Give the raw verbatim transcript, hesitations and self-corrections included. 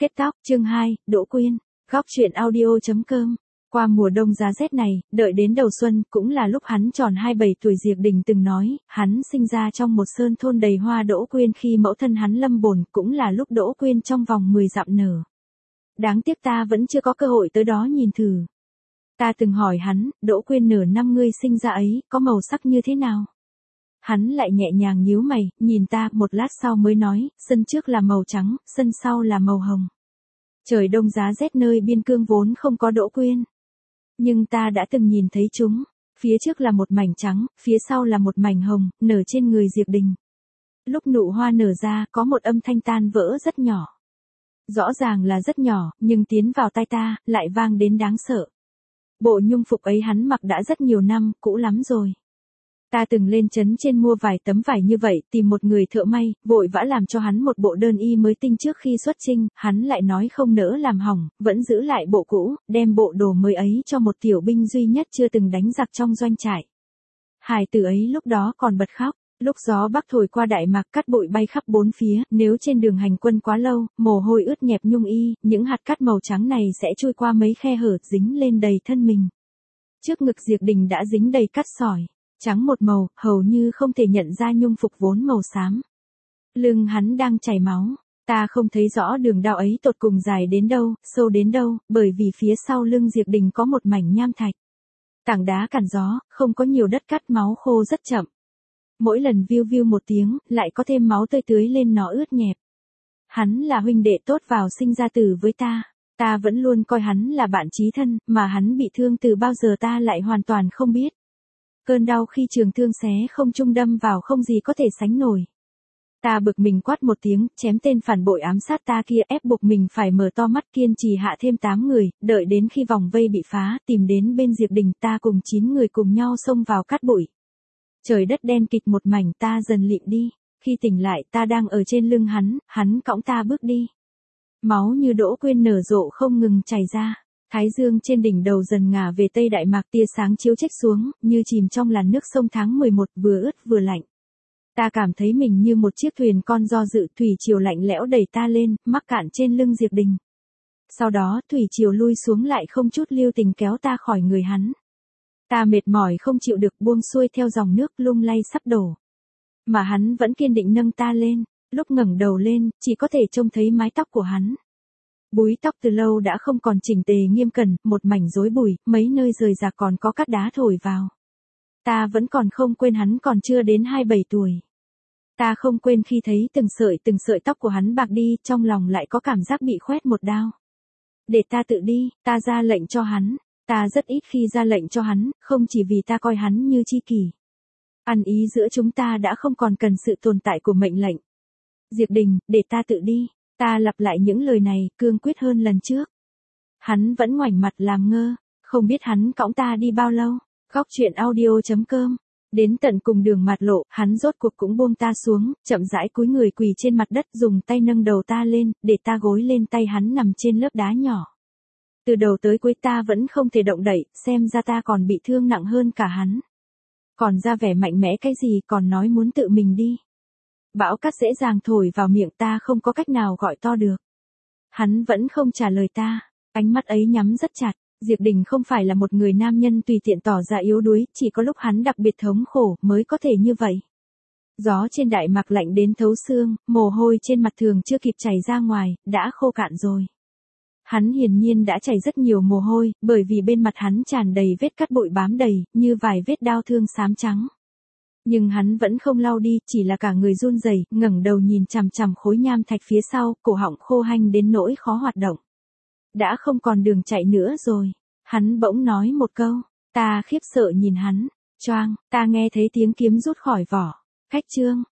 Kết tóc, chương hai, Đỗ Quyên, góc truyện audio chấm com. Qua mùa đông giá rét này, đợi đến đầu xuân, cũng là lúc hắn tròn hai mươi bảy tuổi. Diệp Đình từng nói, hắn sinh ra trong một sơn thôn đầy hoa đỗ quyên khi mẫu thân hắn lâm bồn, cũng là lúc đỗ quyên trong vòng mười dặm nở. Đáng tiếc ta vẫn chưa có cơ hội tới đó nhìn thử. Ta từng hỏi hắn, đỗ quyên nở năm ngươi sinh ra ấy, có màu sắc như thế nào? Hắn lại nhẹ nhàng nhíu mày, nhìn ta, một lát sau mới nói, sân trước là màu trắng, sân sau là màu hồng. Trời đông giá rét nơi biên cương vốn không có đỗ quyên. Nhưng ta đã từng nhìn thấy chúng, phía trước là một mảnh trắng, phía sau là một mảnh hồng, nở trên người Diệp Đình. Lúc nụ hoa nở ra, có một âm thanh tan vỡ rất nhỏ. Rõ ràng là rất nhỏ, nhưng tiến vào tai ta, lại vang đến đáng sợ. Bộ nhung phục ấy hắn mặc đã rất nhiều năm, cũ lắm rồi. Ta từng lên trấn trên mua vài tấm vải như vậy, tìm một người thợ may, vội vã làm cho hắn một bộ đơn y mới tinh trước khi xuất chinh, hắn lại nói không nỡ làm hỏng, vẫn giữ lại bộ cũ, đem bộ đồ mới ấy cho một tiểu binh duy nhất chưa từng đánh giặc trong doanh trại. Hài tử ấy lúc đó còn bật khóc, lúc gió bắc thổi qua đại mạc cát bụi bay khắp bốn phía, nếu trên đường hành quân quá lâu, mồ hôi ướt nhẹp nhung y, những hạt cát màu trắng này sẽ trôi qua mấy khe hở, dính lên đầy thân mình. Trước ngực Diệp Đình đã dính đầy cát sỏi. Trắng một màu, hầu như không thể nhận ra nhung phục vốn màu xám. Lưng hắn đang chảy máu, ta không thấy rõ đường đao ấy tột cùng dài đến đâu, sâu đến đâu, bởi vì phía sau lưng Diệp Đình có một mảnh nham thạch. Tảng đá cản gió, không có nhiều đất cát, máu khô rất chậm. Mỗi lần viu viu một tiếng, lại có thêm máu tươi tưới lên nó ướt nhẹp. Hắn là huynh đệ tốt vào sinh ra tử với ta, ta vẫn luôn coi hắn là bạn chí thân, mà hắn bị thương từ bao giờ ta lại hoàn toàn không biết. Cơn đau khi trường thương xé không trung đâm vào không gì có thể sánh nổi. Ta bực mình quát một tiếng, chém tên phản bội ám sát ta kia, ép buộc mình phải mở to mắt kiên trì hạ thêm tám người, đợi đến khi vòng vây bị phá, tìm đến bên Diệp Đình, ta cùng chín người cùng nhau xông vào cát bụi. Trời đất đen kịt một mảnh, ta dần lịm đi, khi tỉnh lại ta đang ở trên lưng hắn, hắn cõng ta bước đi. Máu như đỗ quyên nở rộ không ngừng chảy ra. Thái dương trên đỉnh đầu dần ngả về tây đại mạc, tia sáng chiếu trách xuống, như chìm trong làn nước sông tháng mười một, vừa ướt vừa lạnh. Ta cảm thấy mình như một chiếc thuyền con do dự, thủy triều lạnh lẽo đẩy ta lên, mắc cạn trên lưng Diệp Đình. Sau đó, thủy triều lui xuống lại không chút lưu tình kéo ta khỏi người hắn. Ta mệt mỏi không chịu được, buông xuôi theo dòng nước lung lay sắp đổ. Mà hắn vẫn kiên định nâng ta lên, lúc ngẩng đầu lên, chỉ có thể trông thấy mái tóc của hắn. Búi tóc từ lâu đã không còn chỉnh tề nghiêm cẩn, một mảnh rối bụi, mấy nơi rời rạc còn có cát đá thổi vào. Ta vẫn còn không quên hắn còn chưa đến hai mươi bảy tuổi. Ta không quên khi thấy từng sợi từng sợi tóc của hắn bạc đi, trong lòng lại có cảm giác bị khoét một đao. Để ta tự đi, ta ra lệnh cho hắn, ta rất ít khi ra lệnh cho hắn, không chỉ vì ta coi hắn như tri kỷ. Ăn ý giữa chúng ta đã không còn cần sự tồn tại của mệnh lệnh. Diệp Đình, để ta tự đi. Ta lặp lại những lời này, cương quyết hơn lần trước. Hắn vẫn ngoảnh mặt làm ngơ, không biết hắn cõng ta đi bao lâu. Góc truyện audio chấm com. Đến tận cùng đường mạt lộ, hắn rốt cuộc cũng buông ta xuống, chậm rãi cúi người quỳ trên mặt đất, dùng tay nâng đầu ta lên, để ta gối lên tay hắn nằm trên lớp đá nhỏ. Từ đầu tới cuối ta vẫn không thể động đậy, xem ra ta còn bị thương nặng hơn cả hắn. Còn ra vẻ mạnh mẽ cái gì, còn nói muốn tự mình đi. Bão cát dễ dàng thổi vào miệng ta, không có cách nào gọi to được. Hắn vẫn không trả lời ta, ánh mắt ấy nhắm rất chặt. Diệp Đình không phải là một người nam nhân tùy tiện tỏ ra yếu đuối, chỉ có lúc hắn đặc biệt thống khổ mới có thể như vậy. Gió trên đại mạc lạnh đến thấu xương, mồ hôi trên mặt thường chưa kịp chảy ra ngoài, đã khô cạn rồi. Hắn hiển nhiên đã chảy rất nhiều mồ hôi, bởi vì bên mặt hắn tràn đầy vết cát bụi bám đầy, như vài vết đao thương xám trắng. Nhưng hắn vẫn không lau đi, chỉ là cả người run rẩy, ngẩng đầu nhìn chằm chằm khối nham thạch phía sau, cổ họng khô hanh đến nỗi khó hoạt động. Đã không còn đường chạy nữa rồi. Hắn bỗng nói một câu, ta khiếp sợ nhìn hắn, choang, ta nghe thấy tiếng kiếm rút khỏi vỏ. Khách trương,